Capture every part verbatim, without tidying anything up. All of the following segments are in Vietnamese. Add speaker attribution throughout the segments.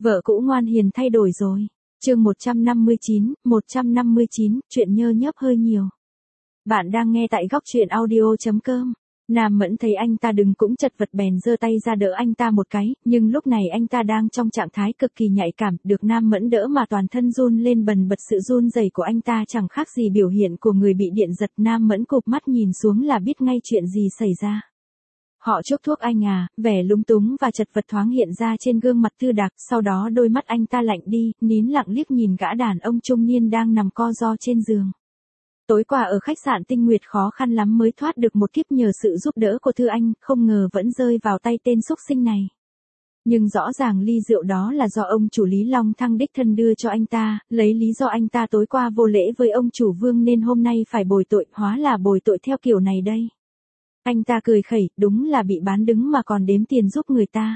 Speaker 1: Vợ cũ ngoan hiền thay đổi rồi. Chương một trăm năm mươi chín, một trăm năm mươi chín, chuyện nhơ nhớp hơi nhiều. Bạn đang nghe tại góc truyện audio chấm com. Nam Mẫn thấy anh ta đứng cũng chật vật bèn giơ tay ra đỡ anh ta một cái, nhưng lúc này anh ta đang trong trạng thái cực kỳ nhạy cảm, được Nam Mẫn đỡ mà toàn thân run lên bần bật. Sự run rẩy của anh ta chẳng khác gì biểu hiện của người bị điện giật. Nam Mẫn cụp mắt nhìn xuống là biết ngay chuyện gì xảy ra. Họ chuốc thuốc anh à, vẻ lúng túng và chật vật thoáng hiện ra trên gương mặt Tư Đạc, sau đó đôi mắt anh ta lạnh đi, nín lặng liếc nhìn gã đàn ông trung niên đang nằm co ro trên giường. Tối qua ở khách sạn Tinh Nguyệt khó khăn lắm mới thoát được một kiếp nhờ sự giúp đỡ của Thư Anh, không ngờ vẫn rơi vào tay tên xúc sinh này. Nhưng rõ ràng ly rượu đó là do ông chủ Lý Long Thăng đích thân đưa cho anh ta, lấy lý do anh ta tối qua vô lễ với ông chủ Vương nên hôm nay phải bồi tội, hóa là bồi tội theo kiểu này đây. Anh ta cười khẩy, đúng là bị bán đứng mà còn đếm tiền giúp người ta.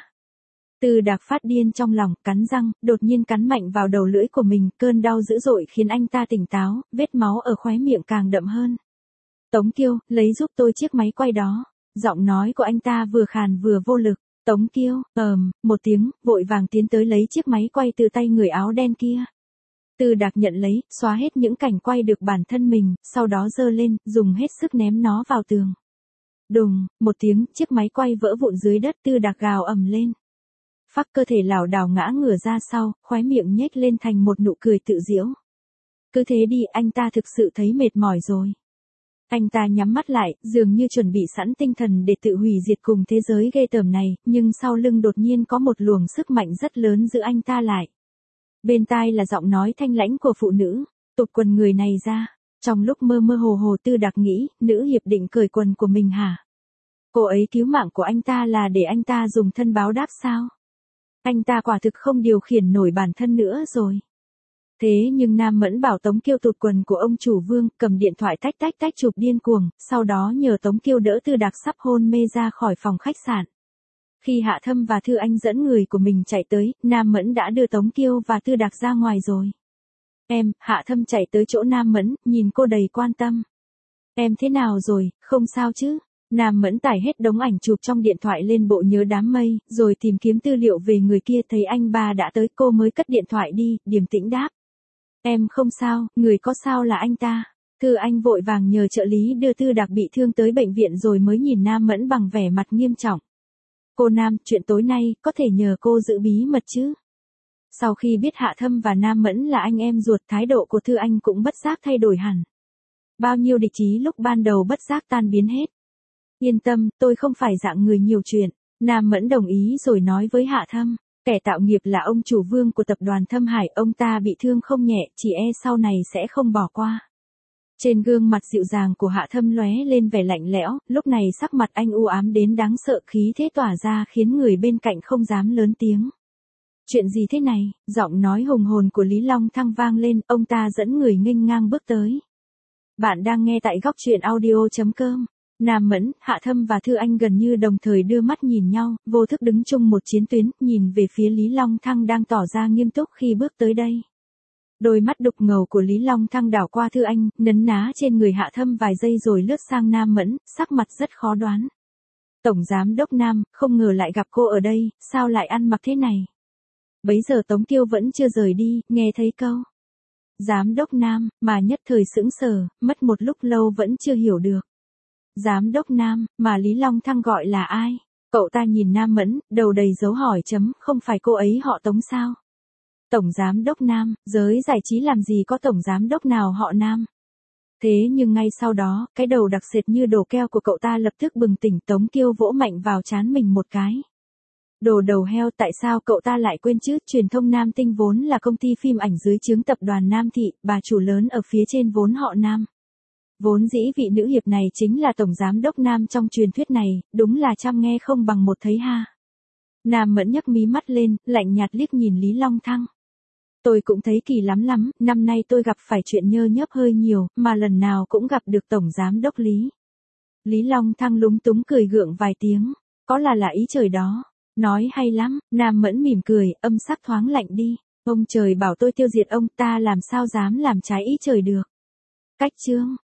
Speaker 1: Tư Đạc phát điên trong lòng, cắn răng, đột nhiên cắn mạnh vào đầu lưỡi của mình, cơn đau dữ dội khiến anh ta tỉnh táo, vết máu ở khóe miệng càng đậm hơn. Tống Kiêu, lấy giúp tôi chiếc máy quay đó. Giọng nói của anh ta vừa khàn vừa vô lực. Tống Kiêu, ờm, một tiếng, vội vàng tiến tới lấy chiếc máy quay từ tay người áo đen kia. Tư Đạc nhận lấy, xóa hết những cảnh quay được bản thân mình, sau đó giơ lên, dùng hết sức ném nó vào tường. Đùng, một tiếng, chiếc máy quay vỡ vụn dưới đất. Tư Đạc gào ầm lên. Phác cơ thể lảo đảo ngã ngửa ra sau, khóe miệng nhếch lên thành một nụ cười tự giễu. Cứ thế đi, anh ta thực sự thấy mệt mỏi rồi. Anh ta nhắm mắt lại, dường như chuẩn bị sẵn tinh thần để tự hủy diệt cùng thế giới ghê tởm này, nhưng sau lưng đột nhiên có một luồng sức mạnh rất lớn giữ anh ta lại. Bên tai là giọng nói thanh lãnh của phụ nữ, tụt quần người này ra. Trong lúc mơ mơ hồ hồ Tư Đạc nghĩ, nữ hiệp định cởi quần của mình hả? Cô ấy cứu mạng của anh ta là để anh ta dùng thân báo đáp sao? Anh ta quả thực không điều khiển nổi bản thân nữa rồi. Thế nhưng Nam Mẫn bảo Tống Kiêu tụt quần của ông chủ Vương, cầm điện thoại tách tách tách chụp điên cuồng, sau đó nhờ Tống Kiêu đỡ Tư Đạc sắp hôn mê ra khỏi phòng khách sạn. Khi Hạ Thâm và Thư Anh dẫn người của mình chạy tới, Nam Mẫn đã đưa Tống Kiêu và Tư Đạc ra ngoài rồi. Em, Hạ Thâm chạy tới chỗ Nam Mẫn, nhìn cô đầy quan tâm. Em thế nào rồi, không sao chứ? Nam Mẫn tải hết đống ảnh chụp trong điện thoại lên bộ nhớ đám mây, rồi tìm kiếm tư liệu về người kia, thấy anh ba đã tới cô mới cất điện thoại đi, điềm tĩnh đáp. Em không sao, người có sao là anh ta. Thư Anh vội vàng nhờ trợ lý đưa Tư Đạc bị thương tới bệnh viện rồi mới nhìn Nam Mẫn bằng vẻ mặt nghiêm trọng. Cô Nam, chuyện tối nay, có thể nhờ cô giữ bí mật chứ? Sau khi biết Hạ Thâm và Nam Mẫn là anh em ruột, thái độ của Thư Anh cũng bất giác thay đổi hẳn. Bao nhiêu địch ý lúc ban đầu bất giác tan biến hết. Yên tâm, tôi không phải dạng người nhiều chuyện. Nam Mẫn đồng ý rồi nói với Hạ Thâm. Kẻ tạo nghiệp là ông chủ Vương của tập đoàn Thâm Hải, ông ta bị thương không nhẹ, chỉ e sau này sẽ không bỏ qua. Trên gương mặt dịu dàng của Hạ Thâm lóe lên vẻ lạnh lẽo, lúc này sắc mặt anh u ám đến đáng sợ, khí thế tỏa ra khiến người bên cạnh không dám lớn tiếng. Chuyện gì thế này? Giọng nói hùng hồn của Lý Long Thăng vang lên, ông ta dẫn người nghênh ngang bước tới. Bạn đang nghe tại góc truyện audio chấm com. Nam Mẫn, Hạ Thâm và Thư Anh gần như đồng thời đưa mắt nhìn nhau, vô thức đứng chung một chiến tuyến, nhìn về phía Lý Long Thăng đang tỏ ra nghiêm túc khi bước tới đây. Đôi mắt đục ngầu của Lý Long Thăng đảo qua Thư Anh, nấn ná trên người Hạ Thâm vài giây rồi lướt sang Nam Mẫn, sắc mặt rất khó đoán. Tổng giám đốc Nam, không ngờ lại gặp cô ở đây, sao lại ăn mặc thế này? Bấy giờ Tống Kiêu vẫn chưa rời đi, nghe thấy câu giám đốc Nam, mà nhất thời sững sờ, mất một lúc lâu vẫn chưa hiểu được. Giám đốc Nam, mà Lý Long Thăng gọi là ai? Cậu ta nhìn Nam Mẫn, đầu đầy dấu hỏi chấm, không phải cô ấy họ Tống sao? Tổng giám đốc Nam, giới giải trí làm gì có tổng giám đốc nào họ Nam? Thế nhưng ngay sau đó, cái đầu đặc sệt như đồ keo của cậu ta lập tức bừng tỉnh. Tống Kiêu vỗ mạnh vào trán mình một cái. Đồ đầu heo, tại sao cậu ta lại quên chứ? Truyền thông Nam Tinh vốn là công ty phim ảnh dưới trướng tập đoàn Nam Thị, bà chủ lớn ở phía trên vốn họ Nam. Vốn dĩ vị nữ hiệp này chính là tổng giám đốc Nam trong truyền thuyết này, đúng là trăm nghe không bằng một thấy ha. Nam Mẫn nhấc mí mắt lên, lạnh nhạt liếc nhìn Lý Long Thăng. Tôi cũng thấy kỳ lắm lắm, năm nay tôi gặp phải chuyện nhơ nhớp hơi nhiều, mà lần nào cũng gặp được tổng giám đốc Lý. Lý Long Thăng lúng túng cười gượng vài tiếng, có là là ý trời đó. Nói hay lắm, Nam Mẫn mỉm cười, âm sắc thoáng lạnh đi. Ông trời bảo tôi tiêu diệt ông, ta làm sao dám làm trái ý trời được. Cách chương.